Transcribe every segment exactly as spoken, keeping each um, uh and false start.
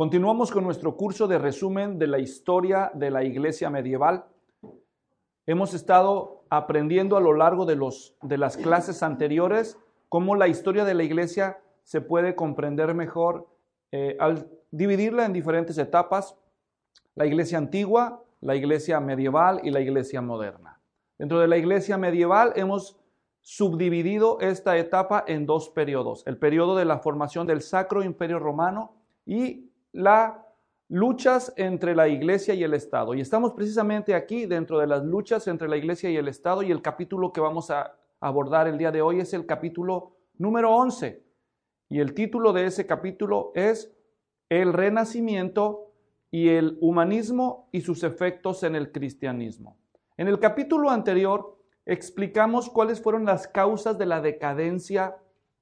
Continuamos con nuestro curso de resumen de la historia de la iglesia medieval. Hemos estado aprendiendo a lo largo de, los, de las clases anteriores cómo la historia de la iglesia se puede comprender mejor eh, al dividirla en diferentes etapas: la iglesia antigua, la iglesia medieval y la iglesia moderna. Dentro de la iglesia medieval hemos subdividido esta etapa en dos periodos: el periodo de la formación del Sacro Imperio Romano y las luchas entre la iglesia y el Estado. Y estamos precisamente aquí dentro de las luchas entre la iglesia y el Estado, y el capítulo que vamos a abordar el día de hoy es el capítulo número once. Y el título de ese capítulo es El Renacimiento y el humanismo y sus efectos en el cristianismo. En el capítulo anterior explicamos cuáles fueron las causas de la decadencia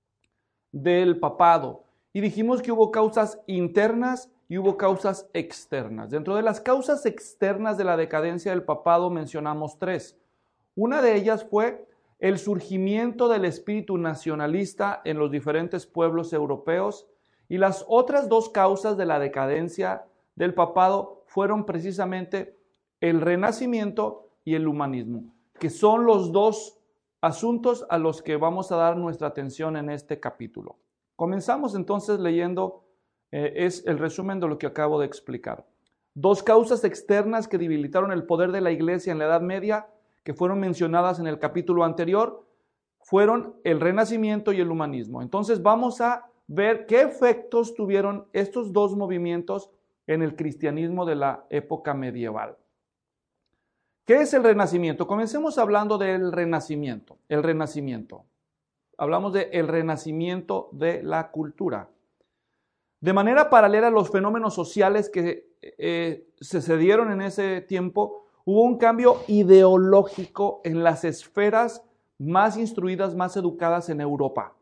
del papado. Y dijimos que hubo causas internas y hubo causas externas. Dentro de las causas externas de la decadencia del papado mencionamos tres. Una de ellas fue el surgimiento del espíritu nacionalista en los diferentes pueblos europeos, y las otras dos causas de la decadencia del papado fueron precisamente el Renacimiento y el humanismo, que son los dos asuntos a los que vamos a dar nuestra atención en este capítulo. Comenzamos entonces leyendo, eh, es el resumen de lo que acabo de explicar. Dos causas externas que debilitaron el poder de la iglesia en la Edad Media, que fueron mencionadas en el capítulo anterior, fueron el Renacimiento y el humanismo. Entonces vamos a ver qué efectos tuvieron estos dos movimientos en el cristianismo de la época medieval. ¿Qué es el Renacimiento? Comencemos hablando del Renacimiento. El Renacimiento. Hablamos del renacimiento de la cultura. De manera paralela a los fenómenos sociales que eh, se sucedieron en ese tiempo, hubo un cambio ideológico en las esferas más instruidas, más educadas en Europa.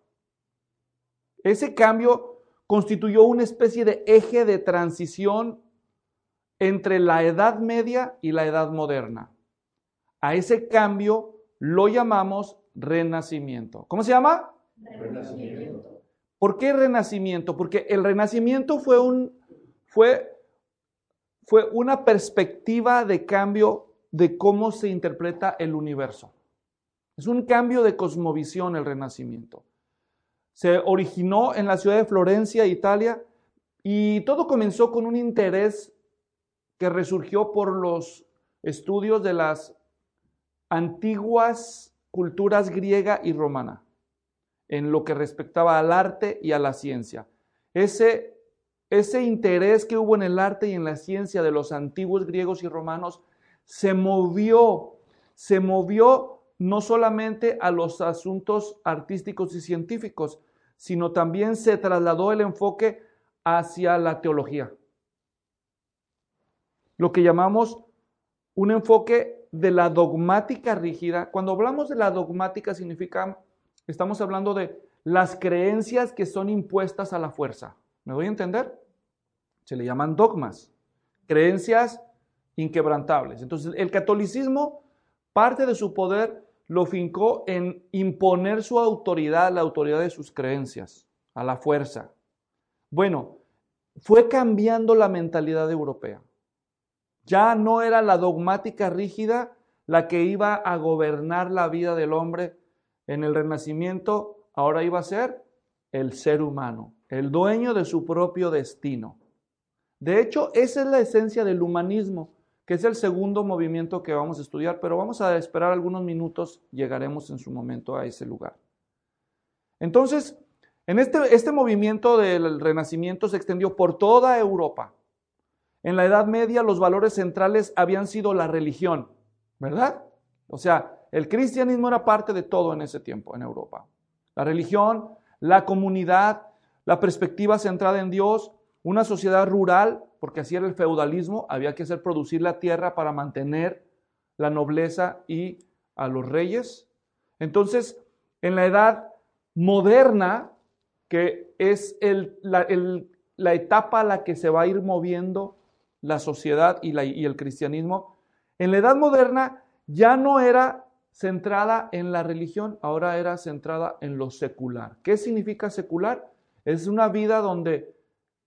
Ese cambio constituyó una especie de eje de transición entre la Edad Media y la Edad Moderna. A ese cambio lo llamamos Renacimiento. ¿Cómo se llama? Renacimiento. ¿Por qué Renacimiento? Porque el Renacimiento fue, un, fue, fue una perspectiva de cambio de cómo se interpreta el universo. Es un cambio de cosmovisión el Renacimiento. Se originó en la ciudad de Florencia, Italia, y todo comenzó con un interés que resurgió por los estudios de las antiguas culturas griega y romana, en lo que respectaba al arte y a la ciencia. Ese, ese interés que hubo en el arte y en la ciencia de los antiguos griegos y romanos se movió, se movió no solamente a los asuntos artísticos y científicos, sino también se trasladó el enfoque hacia la teología. Lo que llamamos un enfoque de la dogmática rígida. Cuando hablamos de la dogmática significa, estamos hablando de las creencias que son impuestas a la fuerza. ¿Me doy a entender? Se le llaman dogmas, creencias inquebrantables. Entonces, el catolicismo, parte de su poder lo fincó en imponer su autoridad, la autoridad de sus creencias, a la fuerza. Bueno, fue cambiando la mentalidad europea. Ya no era la dogmática rígida la que iba a gobernar la vida del hombre en el Renacimiento, ahora iba a ser el ser humano, el dueño de su propio destino. De hecho, esa es la esencia del humanismo, que es el segundo movimiento que vamos a estudiar, pero vamos a esperar algunos minutos, llegaremos en su momento a ese lugar. Entonces, en este, este movimiento del Renacimiento se extendió por toda Europa. En la Edad Media los valores centrales habían sido la religión, ¿verdad? O sea, el cristianismo era parte de todo en ese tiempo en Europa. La religión, la comunidad, la perspectiva centrada en Dios, una sociedad rural, porque así era el feudalismo, había que hacer producir la tierra para mantener la nobleza y a los reyes. Entonces, en la Edad Moderna, que es el, la, el, la etapa a la que se va a ir moviendo la sociedad y, la, y el cristianismo, en la Edad Moderna ya no era centrada en la religión, ahora era centrada en lo secular. ¿Qué significa secular? Es una vida donde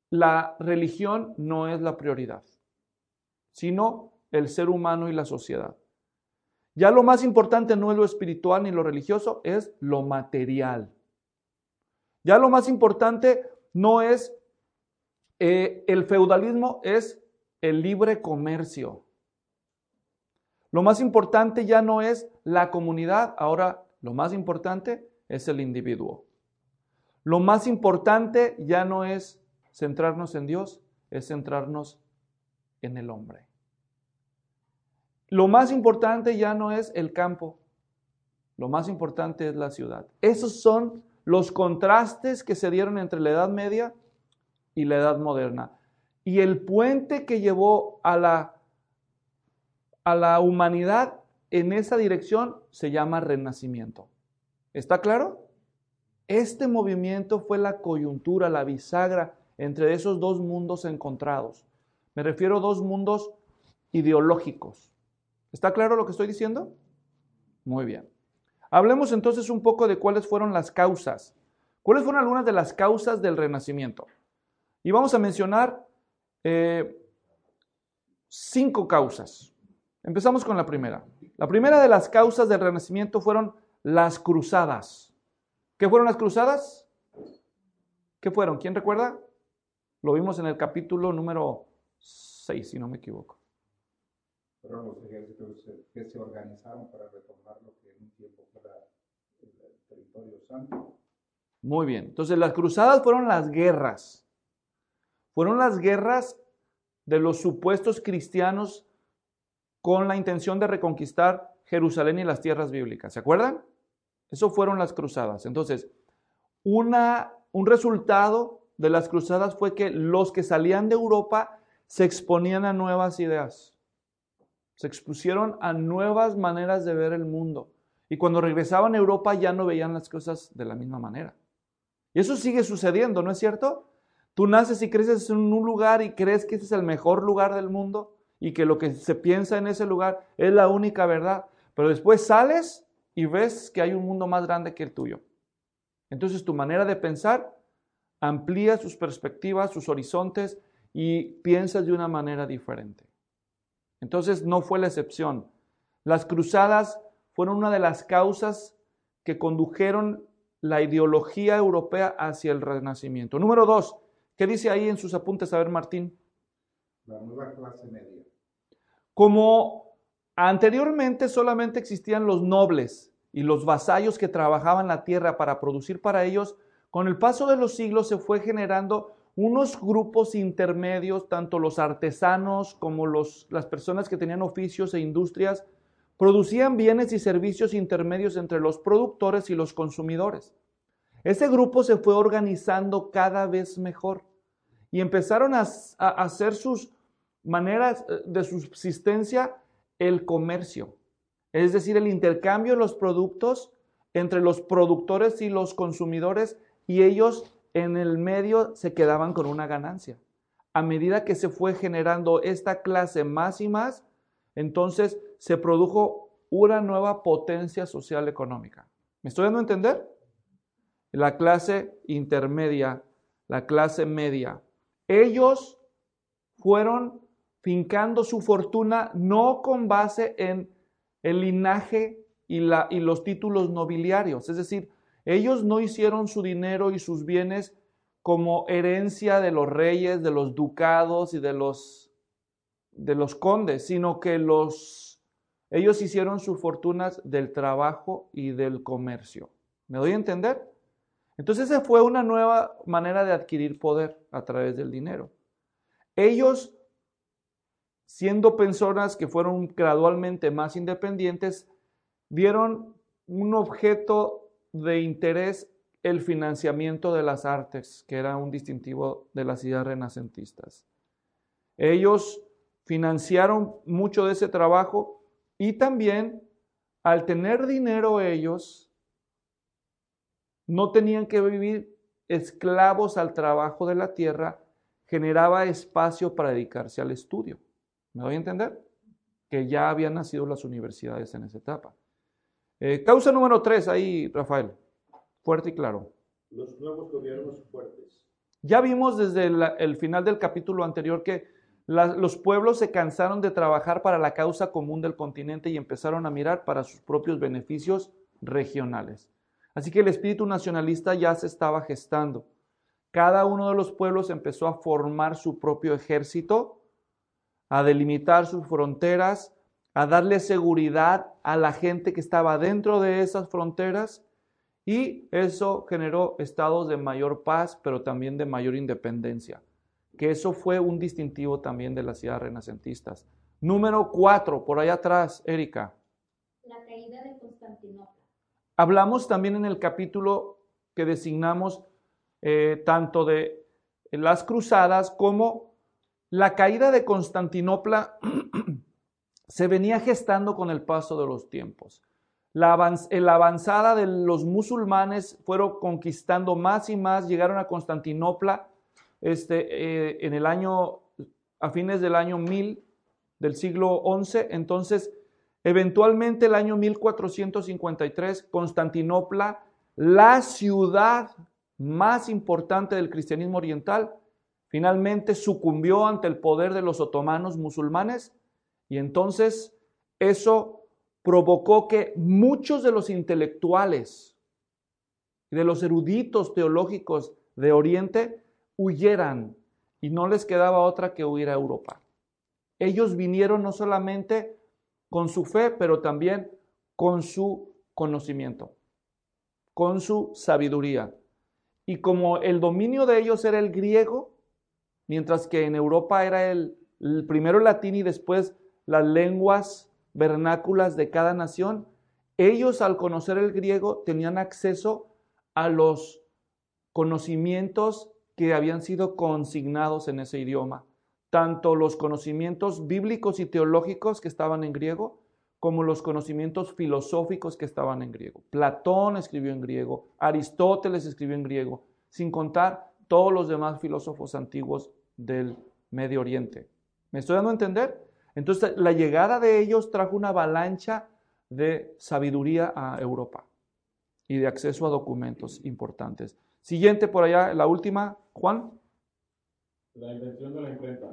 la religión no es la prioridad, sino el ser humano y la sociedad. Ya lo más importante no es lo espiritual ni lo religioso, es lo material. Ya lo más importante no es eh, el feudalismo, es el libre comercio. Lo más importante ya no es la comunidad, ahora lo más importante es el individuo. Lo más importante ya no es centrarnos en Dios, es centrarnos en el hombre. Lo más importante ya no es el campo, lo más importante es la ciudad. Esos son los contrastes que se dieron entre la Edad Media y la Edad Moderna. Y el puente que llevó a la, a la humanidad en esa dirección se llama Renacimiento. ¿Está claro? Este movimiento fue la coyuntura, la bisagra entre esos dos mundos encontrados. Me refiero a dos mundos ideológicos. ¿Está claro lo que estoy diciendo? Muy bien. Hablemos entonces un poco de cuáles fueron las causas. ¿Cuáles fueron algunas de las causas del Renacimiento? Y vamos a mencionar eh, cinco causas. Empezamos con la primera. La primera de las causas del Renacimiento fueron las cruzadas. ¿Qué fueron las cruzadas? ¿Qué fueron? ¿Quién recuerda? Lo vimos en el capítulo número seis, si no me equivoco. Fueron los ejércitos que se organizaron para retornar lo que en un tiempo fuera el territorio santo. Muy bien. Entonces, las cruzadas fueron las guerras. Fueron las guerras de los supuestos cristianos con la intención de reconquistar Jerusalén y las tierras bíblicas. ¿Se acuerdan? Eso fueron las cruzadas. Entonces, una, un resultado de las cruzadas fue que los que salían de Europa se exponían a nuevas ideas. Se expusieron a nuevas maneras de ver el mundo. Y cuando regresaban a Europa ya no veían las cosas de la misma manera. Y eso sigue sucediendo, ¿no es cierto? Tú naces y creces en un lugar y crees que ese es el mejor lugar del mundo y que lo que se piensa en ese lugar es la única verdad. Pero después sales y ves que hay un mundo más grande que el tuyo. Entonces tu manera de pensar amplía sus perspectivas, sus horizontes y piensas de una manera diferente. Entonces no fue la excepción. Las cruzadas fueron una de las causas que condujeron la ideología europea hacia el Renacimiento. Número dos, ¿qué dice ahí en sus apuntes? A ver, Martín. La nueva clase media. Como anteriormente solamente existían los nobles y los vasallos que trabajaban la tierra para producir para ellos, con el paso de los siglos se fue generando unos grupos intermedios, tanto los artesanos como los, las personas que tenían oficios e industrias, producían bienes y servicios intermedios entre los productores y los consumidores. Ese grupo se fue organizando cada vez mejor y empezaron a, a hacer sus maneras de subsistencia el comercio, es decir, el intercambio de los productos entre los productores y los consumidores, y ellos en el medio se quedaban con una ganancia. A medida que se fue generando esta clase más y más, entonces se produjo una nueva potencia social económica. ¿Me estoy dando a entender? La clase intermedia, la clase media, ellos fueron fincando su fortuna no con base en el linaje y, la, y los títulos nobiliarios, es decir, ellos no hicieron su dinero y sus bienes como herencia de los reyes, de los ducados y de los, de los condes, sino que los, ellos hicieron sus fortunas del trabajo y del comercio. ¿Me doy a entender? Entonces esa fue una nueva manera de adquirir poder a través del dinero. Ellos, siendo personas que fueron gradualmente más independientes, vieron un objeto de interés, el financiamiento de las artes, que era un distintivo de las ideas renacentistas. Ellos financiaron mucho de ese trabajo y también, al tener dinero ellos, no tenían que vivir esclavos al trabajo de la tierra, generaba espacio para dedicarse al estudio. ¿Me doy a entender? Que ya habían nacido las universidades en esa etapa. Eh, causa número tres, ahí, Rafael, fuerte y claro. Los nuevos gobiernos fuertes. Ya vimos desde el, el final del capítulo anterior que la, los pueblos se cansaron de trabajar para la causa común del continente y empezaron a mirar para sus propios beneficios regionales. Así que el espíritu nacionalista ya se estaba gestando. Cada uno de los pueblos empezó a formar su propio ejército, a delimitar sus fronteras, a darle seguridad a la gente que estaba dentro de esas fronteras, y eso generó estados de mayor paz, pero también de mayor independencia, que eso fue un distintivo también de las ideas renacentistas. Número cuatro, por allá atrás, Erika. La caída de Constantinopla. Hablamos también en el capítulo que designamos eh, tanto de las cruzadas como la caída de Constantinopla se venía gestando con el paso de los tiempos. La, avanz la avanzada de los musulmanes fueron conquistando más y más, llegaron a Constantinopla este, eh, en el año, a fines del año mil del siglo once, entonces eventualmente el año mil cuatrocientos cincuenta y tres, Constantinopla, la ciudad más importante del cristianismo oriental, finalmente sucumbió ante el poder de los otomanos musulmanes, y entonces eso provocó que muchos de los intelectuales y de los eruditos teológicos de Oriente huyeran, y no les quedaba otra que huir a Europa. Ellos vinieron no solamente con su fe, pero también con su conocimiento, con su sabiduría. Y como el dominio de ellos era el griego, mientras que en Europa era el, el primero el latín y después las lenguas vernáculas de cada nación, ellos al conocer el griego tenían acceso a los conocimientos que habían sido consignados en ese idioma, tanto los conocimientos bíblicos y teológicos que estaban en griego, como los conocimientos filosóficos que estaban en griego. Platón escribió en griego, Aristóteles escribió en griego, sin contar todos los demás filósofos antiguos del Medio Oriente. ¿Me estoy dando a entender? Entonces, la llegada de ellos trajo una avalancha de sabiduría a Europa y de acceso a documentos importantes. Siguiente por allá, la última, Juan. La invención de la imprenta.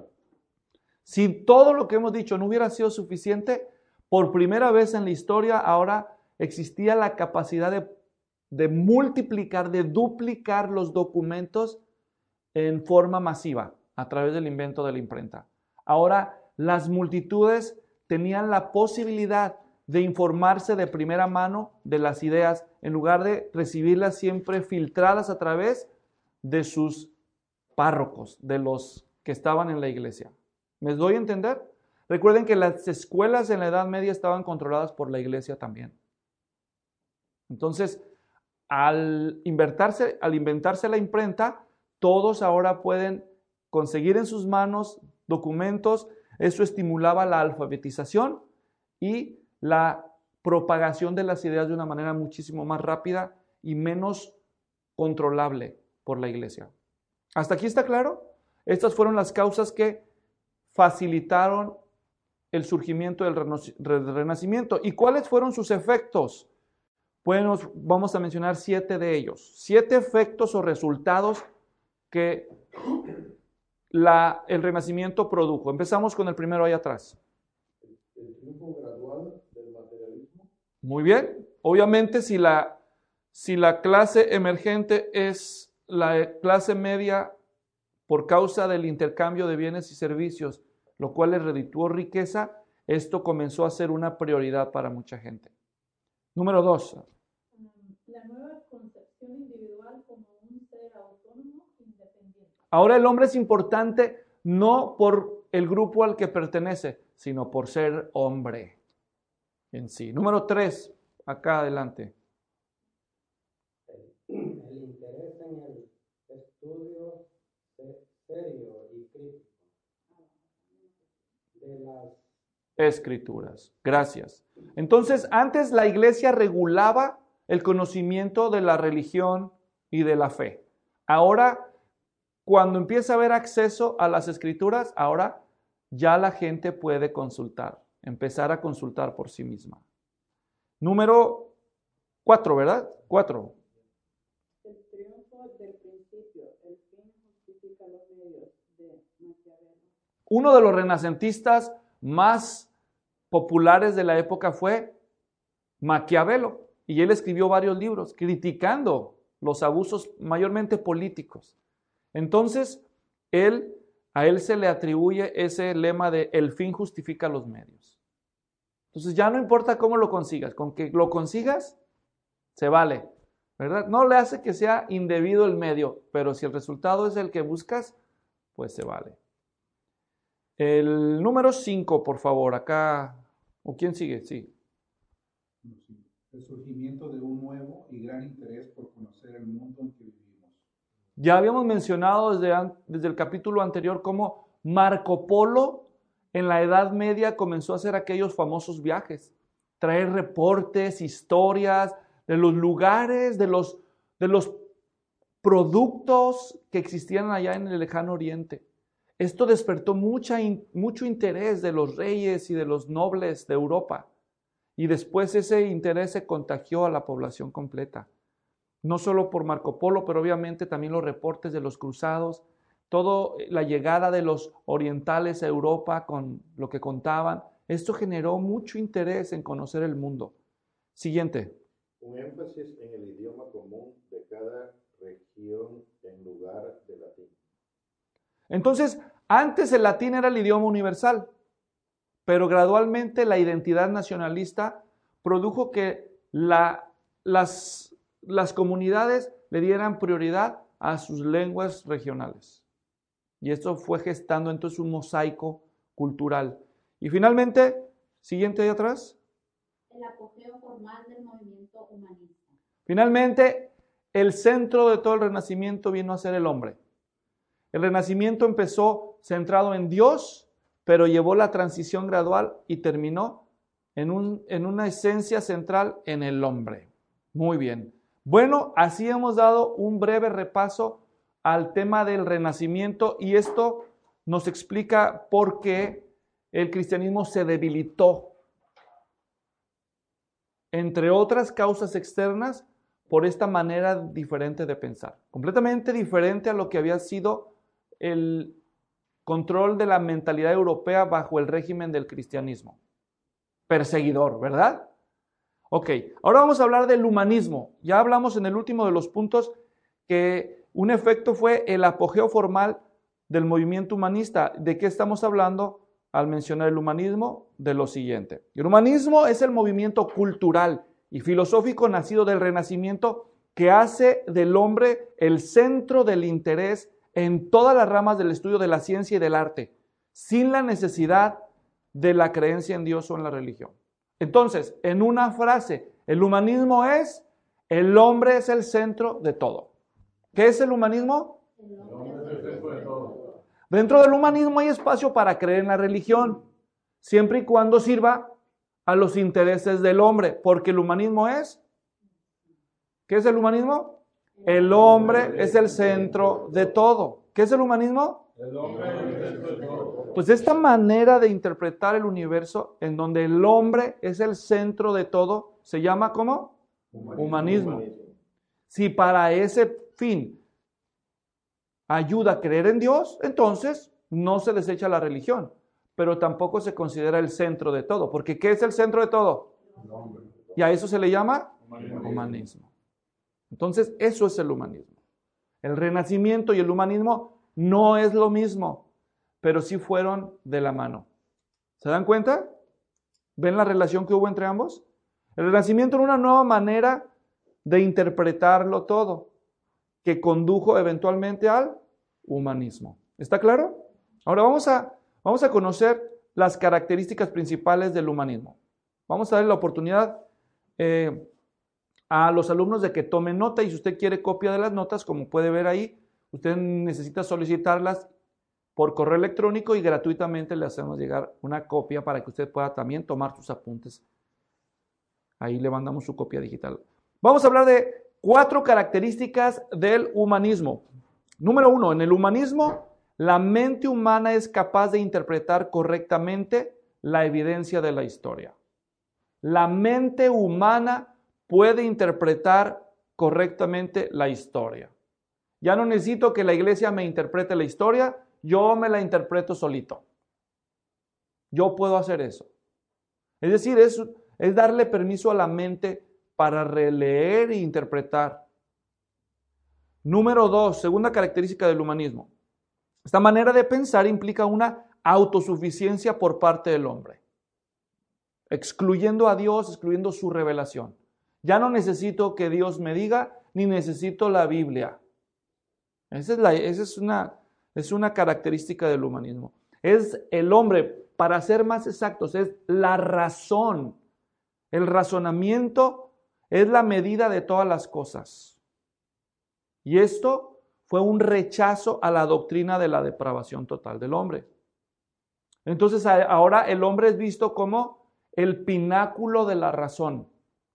Si todo lo que hemos dicho no hubiera sido suficiente, por primera vez en la historia ahora existía la capacidad de, de multiplicar, de duplicar los documentos en forma masiva a través del invento de la imprenta. Ahora las multitudes tenían la posibilidad de informarse de primera mano de las ideas, en lugar de recibirlas siempre filtradas a través de sus párrocos, de los que estaban en la iglesia. ¿Me doy a entender? Recuerden que las escuelas en la Edad Media estaban controladas por la iglesia también. Entonces, al inventarse, al inventarse la imprenta, todos ahora pueden conseguir en sus manos documentos. Eso estimulaba la alfabetización y la propagación de las ideas de una manera muchísimo más rápida y menos controlable por la iglesia. ¿Hasta aquí está claro? Estas fueron las causas que facilitaron el surgimiento del Renacimiento. ¿Y cuáles fueron sus efectos? Bueno, vamos a mencionar siete de ellos. Siete efectos o resultados que la, el Renacimiento produjo. Empezamos con el primero ahí atrás. El triunfo gradual del materialismo. Muy bien. Obviamente, si la, si la clase emergente es la clase media por causa del intercambio de bienes y servicios, lo cual le redituó riqueza, esto comenzó a ser una prioridad para mucha gente. Número dos. La nueva concepción individual como un ser autónomo independiente. Ahora el hombre es importante no por el grupo al que pertenece, sino por ser hombre en sí. Número tres, acá adelante. El, el interés en el estudio serio y crítico de las Escrituras. Gracias. Entonces, antes la iglesia regulaba el conocimiento de la religión y de la fe. Ahora, cuando empieza a haber acceso a las escrituras, ahora ya la gente puede consultar, empezar a consultar por sí misma. Número cuatro, ¿verdad? Cuatro. El triunfo del principio, el fin Uno de los renacentistas más populares de la época fue Maquiavelo, y él escribió varios libros criticando los abusos mayormente políticos. Entonces, él, a él se le atribuye ese lema de el fin justifica los medios. Entonces ya no importa cómo lo consigas, con que lo consigas, se vale, ¿verdad? No le hace que sea indebido el medio, pero si el resultado es el que buscas, pues se vale. El número cinco, por favor, acá, ¿o quién sigue? Sí. El surgimiento de un nuevo y gran interés por conocer el mundo en que vivimos. Ya habíamos mencionado desde, desde el capítulo anterior cómo Marco Polo en la Edad Media comenzó a hacer aquellos famosos viajes, traer reportes, historias de los lugares, de los, de los productos que existían allá en el lejano oriente. Esto despertó mucha, mucho interés de los reyes y de los nobles de Europa. Y después ese interés se contagió a la población completa. No solo por Marco Polo, pero obviamente también los reportes de los cruzados, toda la llegada de los orientales a Europa con lo que contaban. Esto generó mucho interés en conocer el mundo. Siguiente. Un énfasis en el idioma común de cada región en lugar de latín. Entonces, antes el latín era el idioma universal, pero gradualmente la identidad nacionalista produjo que la, las, las comunidades le dieran prioridad a sus lenguas regionales. Y esto fue gestando entonces un mosaico cultural. Y finalmente, siguiente de atrás. El apogeo formal del movimiento humanista. Finalmente, el centro de todo el Renacimiento vino a ser el hombre. El Renacimiento empezó centrado en Dios, pero llevó la transición gradual y terminó en, un, en una esencia central en el hombre. Muy bien. Bueno, así hemos dado un breve repaso al tema del Renacimiento y esto nos explica por qué el cristianismo se debilitó. Entre otras causas externas, por esta manera diferente de pensar. Completamente diferente a lo que había sido el control de la mentalidad europea bajo el régimen del cristianismo. Perseguidor, ¿verdad? Ok, ahora vamos a hablar del humanismo. Ya hablamos en el último de los puntos que un efecto fue el apogeo formal del movimiento humanista. ¿De qué estamos hablando al mencionar el humanismo? De lo siguiente. El humanismo es el movimiento cultural y filosófico nacido del Renacimiento que hace del hombre el centro del interés en todas las ramas del estudio de la ciencia y del arte, sin la necesidad de la creencia en Dios o en la religión. Entonces, en una frase, el humanismo es, el hombre es el centro de todo. ¿Qué es el humanismo? El hombre es el centro de todo. Dentro del humanismo hay espacio para creer en la religión, siempre y cuando sirva a los intereses del hombre, porque el humanismo es, ¿qué es el humanismo? El hombre es el centro de todo. ¿Qué es el humanismo? El hombre es el centro de todo. Pues esta manera de interpretar el universo en donde el hombre es el centro de todo, se llama ¿cómo? Humanismo. Humanismo. Si para ese fin ayuda a creer en Dios, entonces no se desecha la religión, pero tampoco se considera el centro de todo, porque ¿qué es el centro de todo? El hombre. Y a eso se le llama Humanismo. humanismo. Entonces, eso es el humanismo. El Renacimiento y el humanismo no es lo mismo, pero sí fueron de la mano. ¿Se dan cuenta? ¿Ven la relación que hubo entre ambos? El Renacimiento era una nueva manera de interpretarlo todo, que condujo eventualmente al humanismo. ¿Está claro? Ahora vamos a, vamos a conocer las características principales del humanismo. Vamos a darle la oportunidad eh, a los alumnos de que tomen nota, y si usted quiere copia de las notas, como puede ver ahí, usted necesita solicitarlas por correo electrónico y gratuitamente le hacemos llegar una copia para que usted pueda también tomar sus apuntes. Ahí le mandamos su copia digital. Vamos a hablar de cuatro características del humanismo. Número uno, en el humanismo, la mente humana es capaz de interpretar correctamente la evidencia de la historia. La mente humana puede interpretar correctamente la historia. Ya no necesito que la iglesia me interprete la historia, yo me la interpreto solito. Yo puedo hacer eso. Es decir, es, es darle permiso a la mente para releer e interpretar. Número dos, segunda característica del humanismo. Esta manera de pensar implica una autosuficiencia por parte del hombre, excluyendo a Dios, excluyendo su revelación. Ya no necesito que Dios me diga, ni necesito la Biblia. Esa es, la, esa es, una, es una característica del humanismo. Es el hombre, para ser más exactos, es la razón. El razonamiento es la medida de todas las cosas. Y esto fue un rechazo a la doctrina de la depravación total del hombre. Entonces ahora el hombre es visto como el pináculo de la razón.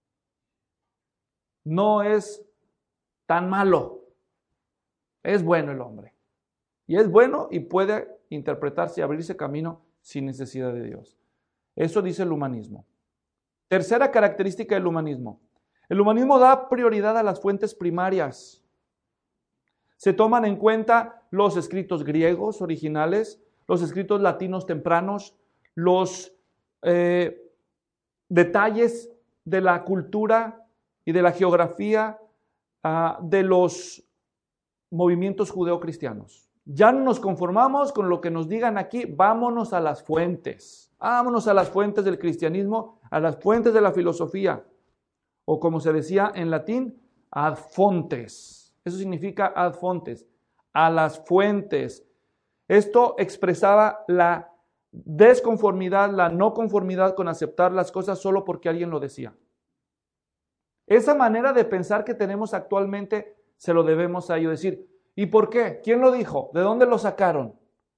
No es tan malo. Es bueno el hombre. Y es bueno y puede interpretarse y abrirse camino sin necesidad de Dios. Eso dice el humanismo. Tercera característica del humanismo. El humanismo da prioridad a las fuentes primarias. Se toman en cuenta los escritos griegos originales, los escritos latinos tempranos, los eh, detalles de la cultura y de la geografía uh, de los movimientos judeocristianos. Ya no nos conformamos con lo que nos digan aquí, vámonos a las fuentes, vámonos a las fuentes del cristianismo, a las fuentes de la filosofía, o como se decía en latín, ad fontes. Eso significa ad fontes, a las fuentes. Esto expresaba la desconformidad, la no conformidad con aceptar las cosas solo porque alguien lo decía. Esa manera de pensar que tenemos actualmente se lo debemos a ello decir. ¿Y por qué? ¿Quién lo dijo? ¿De dónde lo sacaron?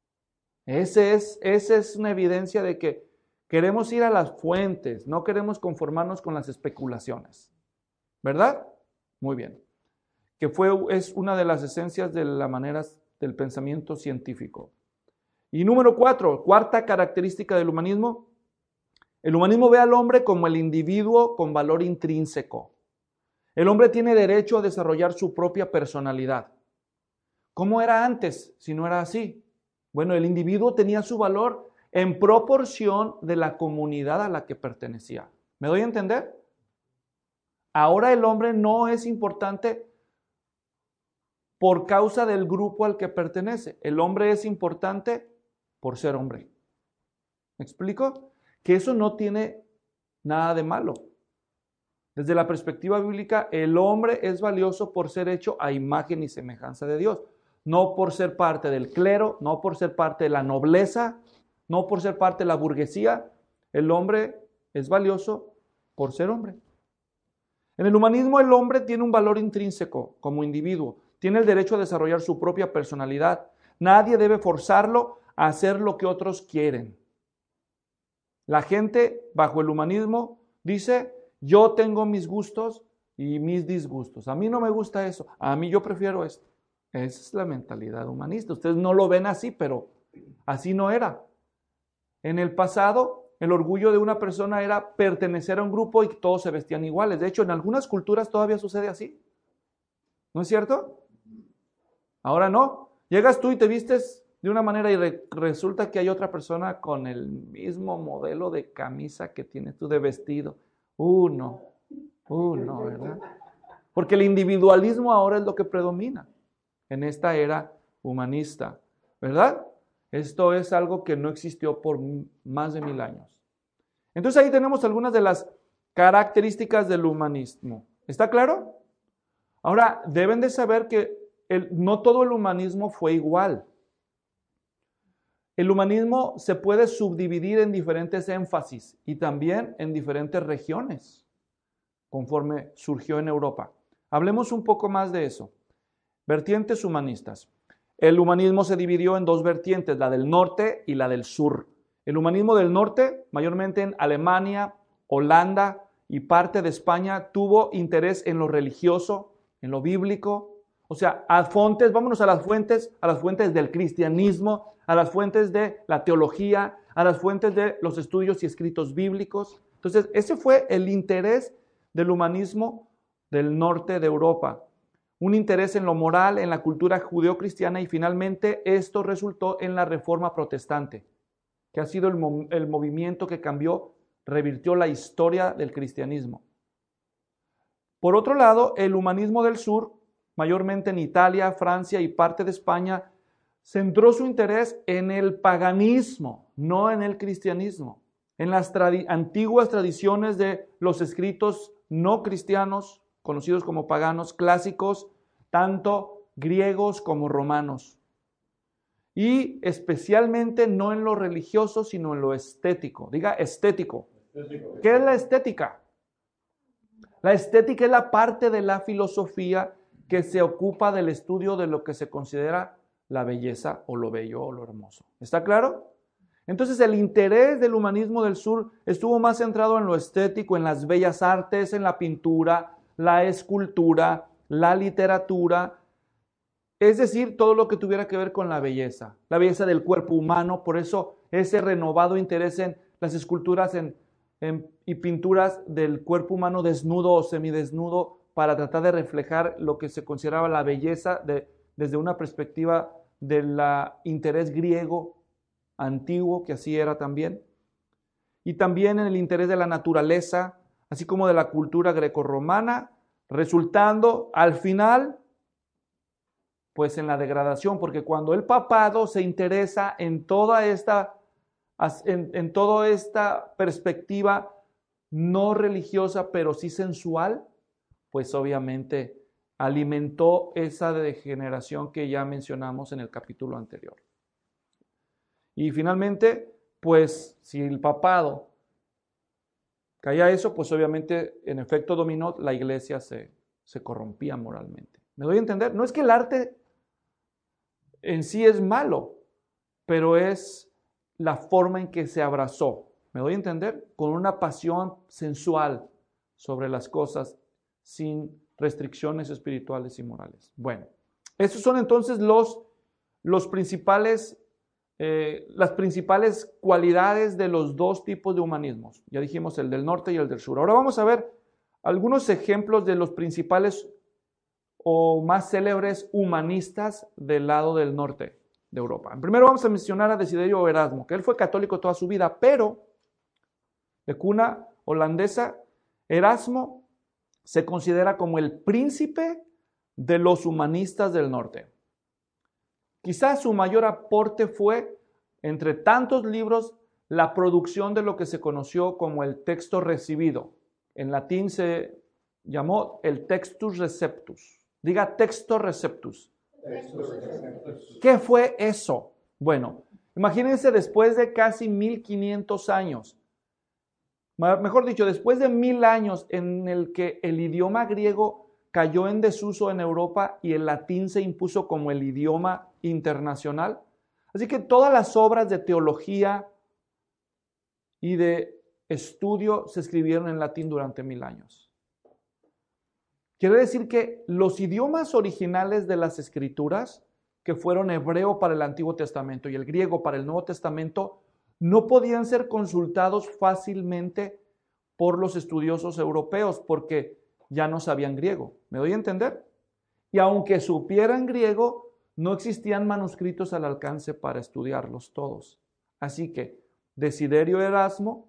Ese es, esa es una evidencia de que queremos ir a las fuentes, no queremos conformarnos con las especulaciones. ¿Verdad? Muy bien. Que fue, es una de las esencias de las maneras del pensamiento científico. Y número cuatro, cuarta característica del humanismo. El humanismo ve al hombre como el individuo con valor intrínseco. El hombre tiene derecho a desarrollar su propia personalidad. ¿Cómo era antes si no era así? Bueno, el individuo tenía su valor en proporción de la comunidad a la que pertenecía. ¿Me doy a entender? Ahora el hombre no es importante por causa del grupo al que pertenece. El hombre es importante por ser hombre. ¿Me explico? Que eso no tiene nada de malo. Desde la perspectiva bíblica, el hombre es valioso por ser hecho a imagen y semejanza de Dios. No por ser parte del clero, no por ser parte de la nobleza, no por ser parte de la burguesía. El hombre es valioso por ser hombre. En el humanismo, el hombre tiene un valor intrínseco como individuo. Tiene el derecho a desarrollar su propia personalidad. Nadie debe forzarlo a hacer lo que otros quieren. La gente, bajo el humanismo, dice, yo tengo mis gustos y mis disgustos. A mí no me gusta eso. A mí yo prefiero esto. Esa es la mentalidad humanista. Ustedes no lo ven así, pero así no era. En el pasado, el orgullo de una persona era pertenecer a un grupo y que todos se vestían iguales. De hecho, en algunas culturas todavía sucede así. ¿No es cierto? Ahora no. Llegas tú y te vistes de una manera y re- resulta que hay otra persona con el mismo modelo de camisa que tienes tú de vestido. Uh, no. Uh, no, ¿verdad? Porque el individualismo ahora es lo que predomina en esta era humanista, ¿verdad? Esto es algo que no existió por más de mil años. Entonces ahí tenemos algunas de las características del humanismo. ¿Está claro? Ahora, deben de saber que el, no todo el humanismo fue igual. El humanismo se puede subdividir en diferentes énfasis y también en diferentes regiones, conforme surgió en Europa. Hablemos un poco más de eso. Vertientes humanistas. El humanismo se dividió en dos vertientes, la del norte y la del sur. El humanismo del norte, mayormente en Alemania, Holanda y parte de España, tuvo interés en lo religioso, en lo bíblico. O sea, a fuentes, vámonos a las fuentes, a las fuentes del cristianismo, a las fuentes de la teología, a las fuentes de los estudios y escritos bíblicos. Entonces, ese fue el interés del humanismo del norte de Europa. Un interés en lo moral, en la cultura judeocristiana y finalmente esto resultó en la Reforma Protestante. que ha sido el, mo- el movimiento que cambió, revirtió la historia del cristianismo. Por otro lado, el humanismo del sur, mayormente en Italia, Francia y parte de España, centró su interés en el paganismo, no en el cristianismo, en las tradi- antiguas tradiciones de los escritos no cristianos, conocidos como paganos clásicos, tanto griegos como romanos. Y especialmente no en lo religioso, sino en lo estético. Diga estético. ¿Qué es la estética? La estética es la parte de la filosofía que se ocupa del estudio de lo que se considera la belleza o lo bello o lo hermoso. ¿Está claro? Entonces el interés del humanismo del sur estuvo más centrado en lo estético, en las bellas artes, en la pintura, la escultura, la literatura, es decir, todo lo que tuviera que ver con la belleza, la belleza del cuerpo humano. Por eso ese renovado interés en las esculturas en, en, y pinturas del cuerpo humano desnudo o semidesnudo para tratar de reflejar lo que se consideraba la belleza de, desde una perspectiva del interés griego antiguo, que así era también, y también en el interés de la naturaleza, así como de la cultura grecorromana, resultando al final pues en la degradación, porque cuando el papado se interesa en toda esta, en, en toda esta perspectiva no religiosa, pero sí sensual, pues obviamente alimentó esa degeneración que ya mencionamos en el capítulo anterior. Y finalmente, pues si el papado caía eso, pues obviamente en efecto dominó, la iglesia se, se corrompía moralmente. ¿Me doy a entender? No es que el arte en sí es malo, pero es la forma en que se abrazó. ¿Me doy a entender? Con una pasión sensual sobre las cosas sin restricciones espirituales y morales. Bueno, esos son entonces los, los principales, eh, las principales cualidades de los dos tipos de humanismos. Ya dijimos el del norte y el del sur. Ahora vamos a ver algunos ejemplos de los principales o más célebres humanistas del lado del norte de Europa. Primero vamos a mencionar a Desiderio Erasmo, que él fue católico toda su vida, pero de cuna holandesa. Erasmo se considera como el príncipe de los humanistas del norte. Quizás su mayor aporte fue, entre tantos libros, la producción de lo que se conoció como el texto recibido. En latín se llamó el Textus Receptus. Diga texto receptus. ¿Qué fue eso? Bueno, imagínense después de casi mil quinientos años, mejor dicho, después de mil años en el que el idioma griego cayó en desuso en Europa y el latín se impuso como el idioma internacional. Así que todas las obras de teología y de estudio se escribieron en latín durante mil años. Quiere decir que los idiomas originales de las escrituras, que fueron hebreo para el Antiguo Testamento y el griego para el Nuevo Testamento, no podían ser consultados fácilmente por los estudiosos europeos porque ya no sabían griego. ¿Me doy a entender? Y aunque supieran griego, no existían manuscritos al alcance para estudiarlos todos. Así que Desiderio Erasmo,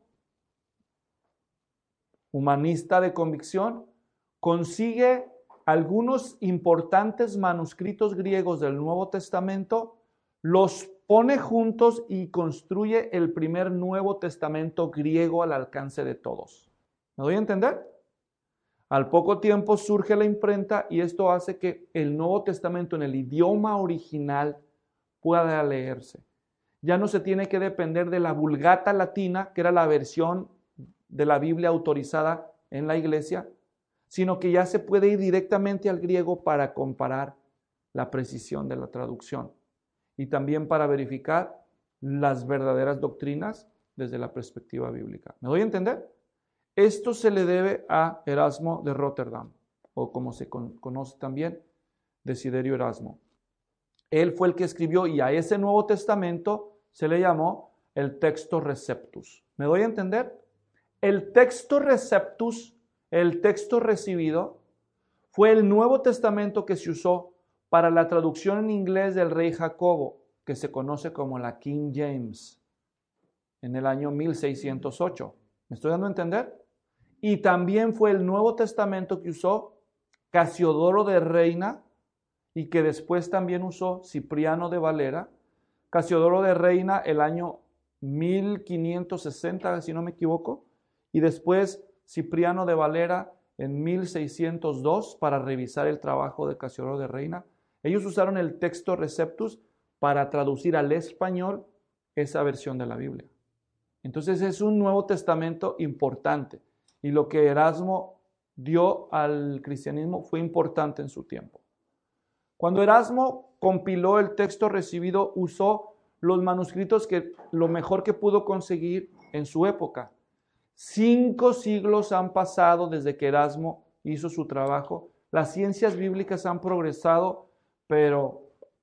humanista de convicción, consigue algunos importantes manuscritos griegos del Nuevo Testamento, los pone juntos y construye el primer Nuevo Testamento griego al alcance de todos. ¿Me doy a entender? Al poco tiempo surge la imprenta y esto hace que el Nuevo Testamento en el idioma original pueda leerse. Ya no se tiene que depender de la Vulgata latina, que era la versión de la Biblia autorizada en la iglesia, sino que ya se puede ir directamente al griego para comparar la precisión de la traducción y también para verificar las verdaderas doctrinas desde la perspectiva bíblica. ¿Me doy a entender? Esto se le debe a Erasmo de Rotterdam, o como se con- conoce también, Desiderio Erasmo. Él fue el que escribió y a ese Nuevo Testamento se le llamó el Texto Receptus. ¿Me doy a entender? El Texto Receptus, el texto recibido, fue el Nuevo Testamento que se usó para la traducción en inglés del rey Jacobo, que se conoce como la King James. en el año mil seiscientos ocho. ¿Me estoy dando a entender? Y también fue el Nuevo Testamento que usó Casiodoro de Reina y que después también usó Cipriano de Valera. Casiodoro de Reina el año mil quinientos sesenta, si no me equivoco, y después Cipriano de Valera en mil seiscientos dos para revisar el trabajo de Casiodoro de Reina. Ellos usaron el texto Receptus para traducir al español esa versión de la Biblia. Entonces es un Nuevo Testamento importante y lo que Erasmo dio al cristianismo fue importante en su tiempo. Cuando Erasmo compiló el texto recibido, usó los manuscritos que lo mejor que pudo conseguir en su época. Cinco siglos han pasado desde que Erasmo hizo su trabajo. Las ciencias bíblicas han progresado, pero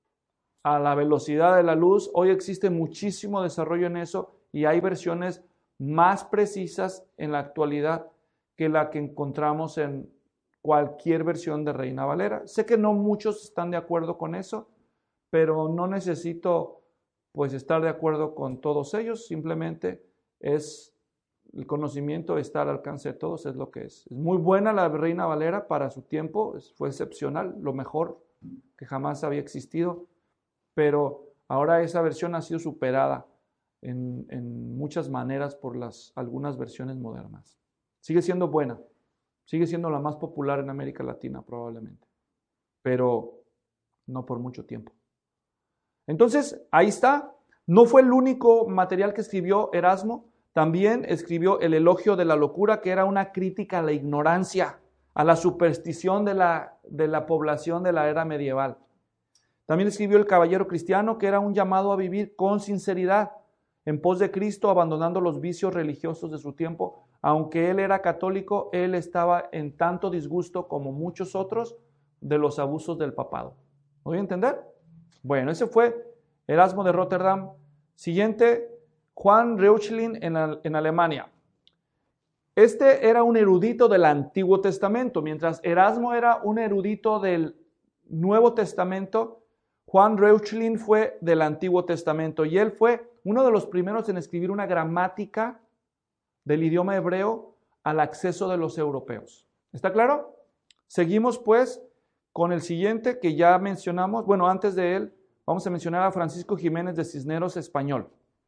a la velocidad de la luz. Hoy existe muchísimo desarrollo en eso y hay versiones más precisas en la actualidad que la que encontramos en cualquier versión de Reina Valera. Sé que no muchos están de acuerdo con eso, pero no necesito pues estar de acuerdo con todos ellos, simplemente es el conocimiento está al alcance de todos, es lo que es. Es muy buena la Reina Valera para su tiempo, fue excepcional, lo mejor que jamás había existido, pero ahora esa versión ha sido superada en, en muchas maneras por las, algunas versiones modernas. Sigue siendo buena, sigue siendo la más popular en América Latina probablemente, pero no por mucho tiempo. Entonces, ahí está. No fue el único material que escribió Erasmo. También escribió el Elogio de la Locura, que era una crítica a la ignorancia, a la superstición de la, de la población de la era medieval. También escribió el Caballero Cristiano, que era un llamado a vivir con sinceridad, en pos de Cristo, abandonando los vicios religiosos de su tiempo. Aunque él era católico, él estaba en tanto disgusto como muchos otros de los abusos del papado. ¿Lo voy a entender? Bueno, ese fue Erasmo de Rotterdam. Siguiente, Juan Reuchlin en, en Alemania. Este era un erudito del Antiguo Testamento. Mientras Erasmo era un erudito del Nuevo Testamento, Juan Reuchlin fue del Antiguo Testamento. Y él fue uno de los primeros en escribir una gramática del idioma hebreo al acceso de los europeos. ¿Está claro? Seguimos pues con el siguiente que ya mencionamos. Bueno, antes de él, vamos a mencionar a Francisco Jiménez de Cisneros, español.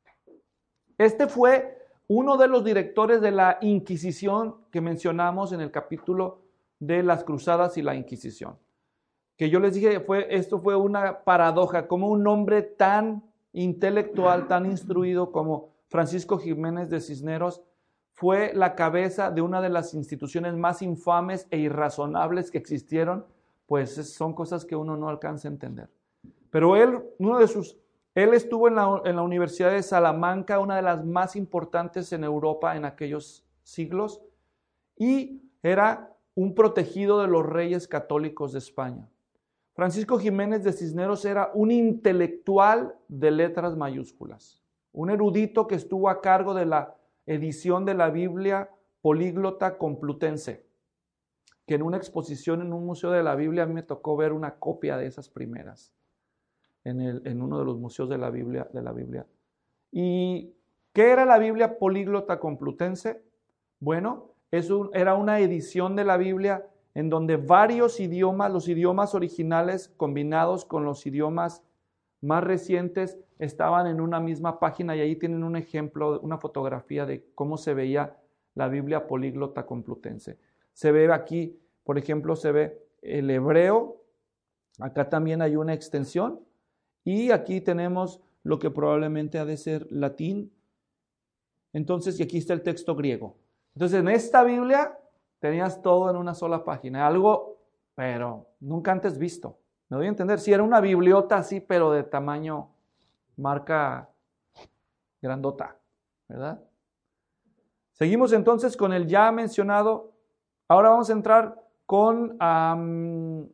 Este fue uno de los directores de la Inquisición que mencionamos en el capítulo de las Cruzadas y la Inquisición. Que yo les dije, fue, esto fue una paradoja, como un hombre tan intelectual, tan instruido como Francisco Jiménez de Cisneros, fue la cabeza de una de las instituciones más infames e irrazonables que existieron. Pues son cosas que uno no alcanza a entender. Pero él, uno de sus, él estuvo en la, en la Universidad de Salamanca, una de las más importantes en Europa en aquellos siglos, y era un protegido de los reyes católicos de España. Francisco Jiménez de Cisneros era un intelectual de letras mayúsculas, un erudito que estuvo a cargo de la edición de la Biblia políglota complutense, que en una exposición en un museo de la Biblia a mí me tocó ver una copia de esas primeras en, el, en uno de los museos de la Biblia, de la Biblia. ¿Y qué era la Biblia políglota complutense? Bueno, es un, era una edición de la Biblia en donde varios idiomas, los idiomas originales combinados con los idiomas más recientes, estaban en una misma página y ahí tienen un ejemplo, una fotografía de cómo se veía la Biblia políglota complutense. Se ve aquí, por ejemplo, se ve el hebreo, acá también hay una extensión, y aquí tenemos lo que probablemente ha de ser latín. Entonces, y aquí está el texto griego. Entonces, en esta Biblia tenías todo en una sola página, algo, pero nunca antes visto. Me doy a entender, si era una bibliota así, pero de tamaño, marca grandota, ¿verdad? Seguimos entonces con el ya mencionado. Ahora vamos a entrar con um,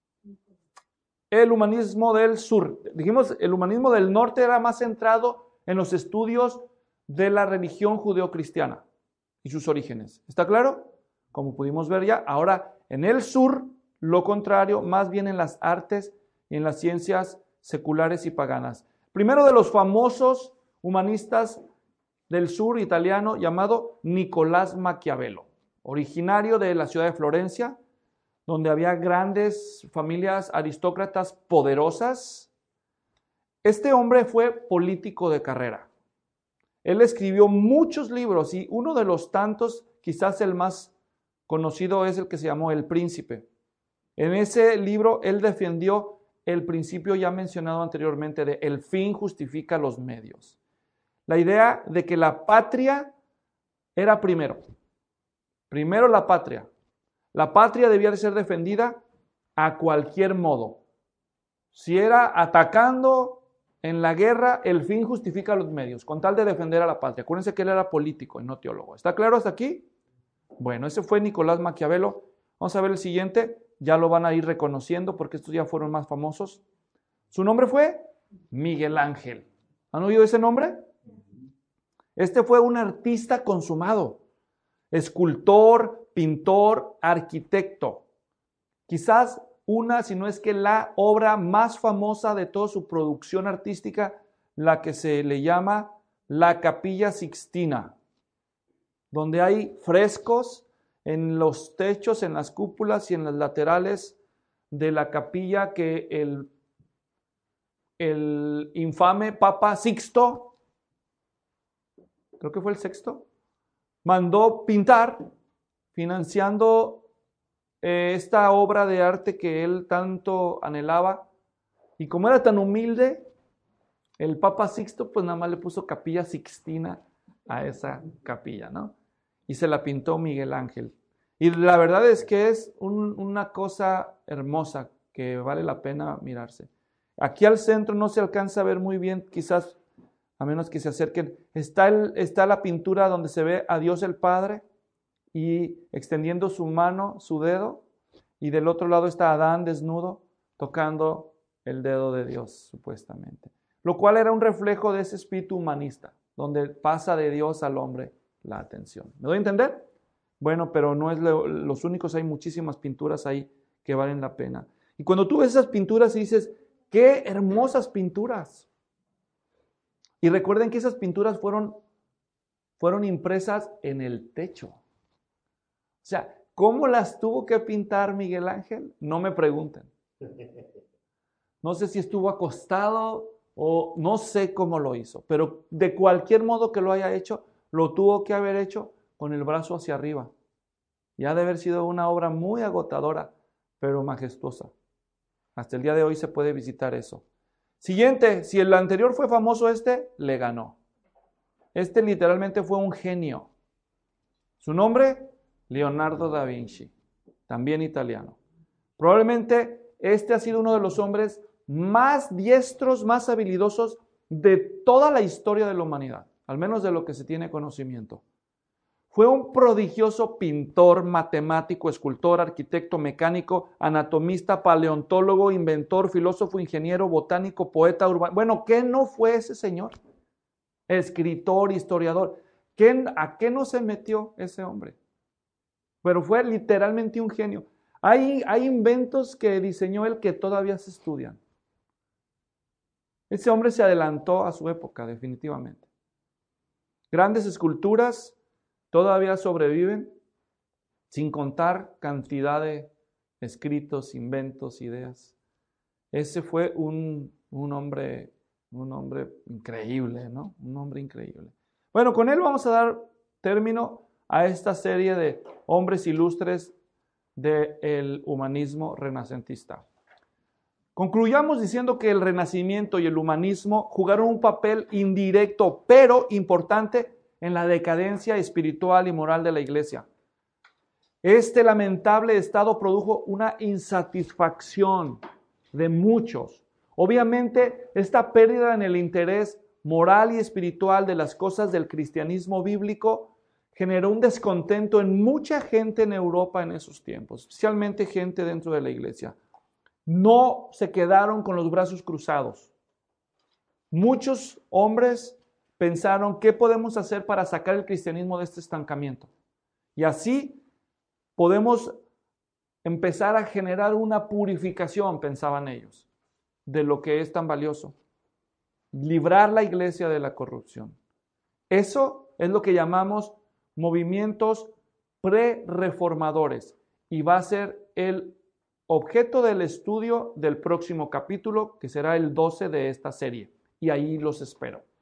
el humanismo del sur. Dijimos, el humanismo del norte era más centrado en los estudios de la religión judeocristiana y sus orígenes. ¿Está claro? Como pudimos ver ya, ahora en el sur, lo contrario, más bien en las artes y en las ciencias seculares y paganas. Primero de los famosos humanistas del sur italiano llamado Nicolás Maquiavelo, originario de la ciudad de Florencia, donde había grandes familias aristócratas poderosas. Este hombre fue político de carrera. Él escribió muchos libros y uno de los tantos, quizás el más conocido, es el que se llamó El Príncipe. En ese libro él defendió el principio ya mencionado anteriormente de el fin justifica los medios. La idea de que la patria era primero. Primero la patria. La patria debía de ser defendida a cualquier modo. Si era atacando en la guerra, el fin justifica los medios, con tal de defender a la patria. Acuérdense que él era político y no teólogo. ¿Está claro hasta aquí? Bueno, ese fue Nicolás Maquiavelo. Vamos a ver el siguiente. Ya lo van a ir reconociendo porque estos ya fueron más famosos. Su nombre fue Miguel Ángel. ¿Han oído ese nombre? Este fue un artista consumado, escultor, pintor, arquitecto. Quizás una, si no es que la obra más famosa de toda su producción artística, la que se le llama la Capilla Sixtina, donde hay frescos en los techos, en las cúpulas y en las laterales de la capilla que el, el infame Papa Sixto, creo que fue el sexto, mandó pintar, financiando eh, esta obra de arte que él tanto anhelaba. Y como era tan humilde, el Papa Sixto pues nada más le puso Capilla Sixtina a esa capilla, ¿no? Y se la pintó Miguel Ángel. Y la verdad es que es un, una cosa hermosa que vale la pena mirarse. Aquí al centro no se alcanza a ver muy bien, quizás a menos que se acerquen. Está, el, está la pintura donde se ve a Dios el Padre y extendiendo su mano, su dedo, y del otro lado está Adán desnudo tocando el dedo de Dios, supuestamente. Lo cual era un reflejo de ese espíritu humanista, donde pasa de Dios al hombre la atención. ¿Me doy a entender? Bueno, pero no es lo, los únicos, hay muchísimas pinturas ahí que valen la pena. Y cuando tú ves esas pinturas y dices, ¡qué hermosas pinturas! Y recuerden que esas pinturas fueron, fueron impresas en el techo. O sea, ¿cómo las tuvo que pintar Miguel Ángel? No me pregunten. No sé si estuvo acostado o no sé cómo lo hizo, pero de cualquier modo que lo haya hecho, lo tuvo que haber hecho con el brazo hacia arriba. Y ha de haber sido una obra muy agotadora, pero majestuosa. Hasta el día de hoy se puede visitar eso. Siguiente, si el anterior fue famoso, este le ganó. Este literalmente fue un genio. Su nombre, Leonardo da Vinci, también italiano. Probablemente este ha sido uno de los hombres más diestros, más habilidosos de toda la historia de la humanidad, al menos de lo que se tiene conocimiento. Fue un prodigioso pintor, matemático, escultor, arquitecto, mecánico, anatomista, paleontólogo, inventor, filósofo, ingeniero, botánico, poeta urbano. Bueno, ¿qué no fue ese señor? Escritor, historiador. ¿Qué, ¿A qué no se metió ese hombre? Pero fue literalmente un genio. Hay, hay inventos que diseñó él que todavía se estudian. Ese hombre se adelantó a su época, definitivamente. Grandes esculturas todavía sobreviven, sin contar cantidad de escritos, inventos, ideas. Ese fue un, un hombre, un hombre increíble, ¿no? Un hombre increíble. Bueno, con él vamos a dar término a esta serie de hombres ilustres del humanismo renacentista. Concluyamos diciendo que el Renacimiento y el humanismo jugaron un papel indirecto, pero importante, en la decadencia espiritual y moral de la Iglesia. Este lamentable estado produjo una insatisfacción de muchos. Obviamente, esta pérdida en el interés moral y espiritual de las cosas del cristianismo bíblico generó un descontento en mucha gente en Europa en esos tiempos, especialmente gente dentro de la Iglesia. No se quedaron con los brazos cruzados. Muchos hombres pensaron, ¿qué podemos hacer para sacar el cristianismo de este estancamiento? Y así podemos empezar a generar una purificación, pensaban ellos, de lo que es tan valioso. Librar la iglesia de la corrupción. Eso es lo que llamamos movimientos pre-reformadores y va a ser el objeto del estudio del próximo capítulo, que será el doce de esta serie. Y ahí los espero.